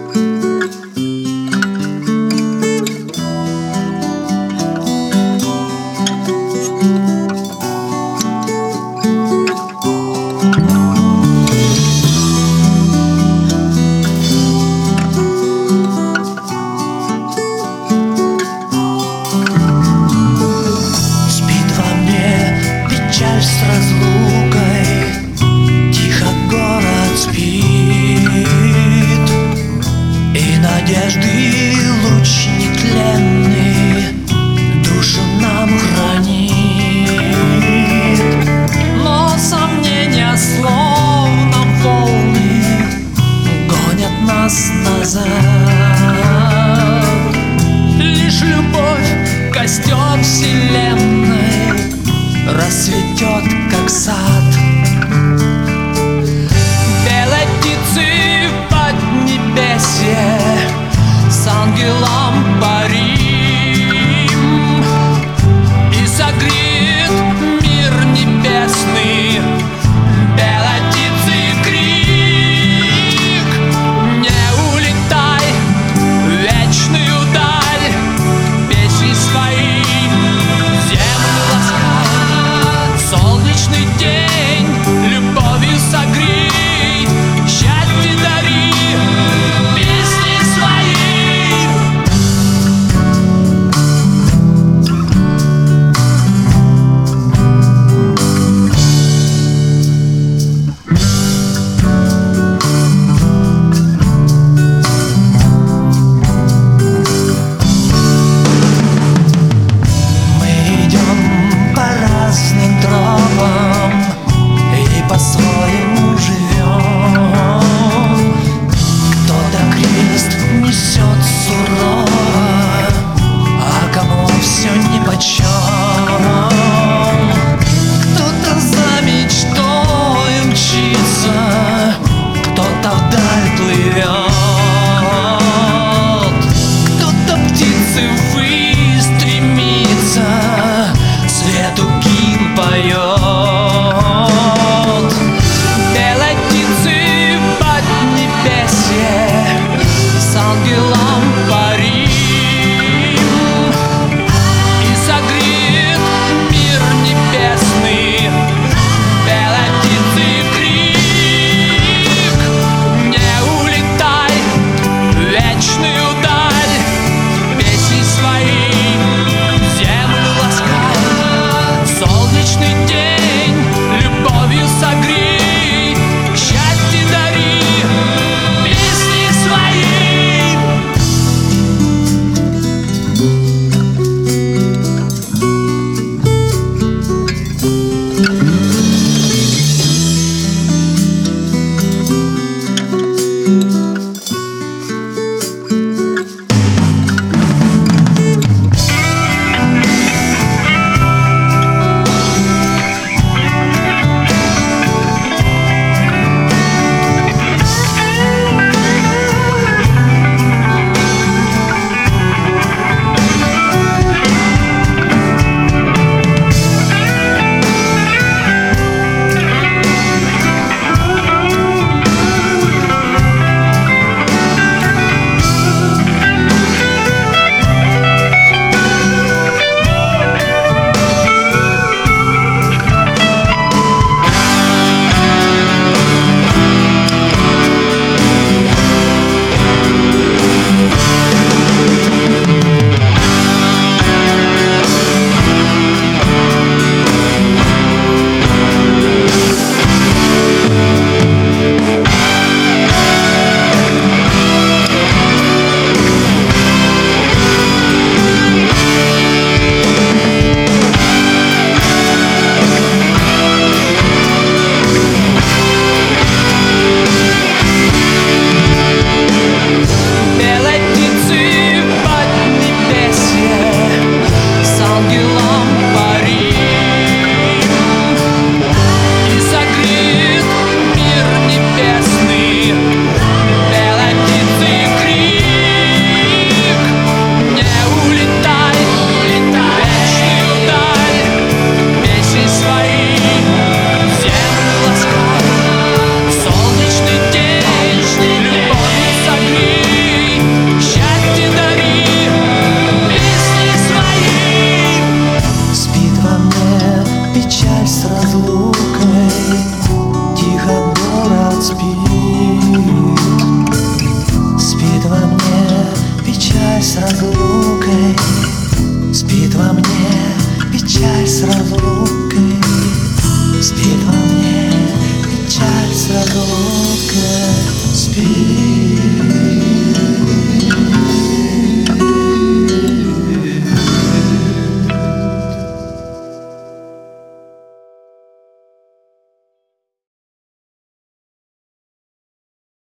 С разлукой тихо город спит, и надежды луч нетленный душу нам хранит. Но сомнения словно волны гонят нас назад. Лишь любовь, костер вселенной, расцветет, как сад. Белой птицы в поднебесье с ангелом парим, и согреет мир небесный белой птицы крик. Не улетай в вечную даль, песни свои землю ласкай. Солнечный день разлукой, спит во мне печаль с разлукой, спит во мне печаль с разлукой, спит.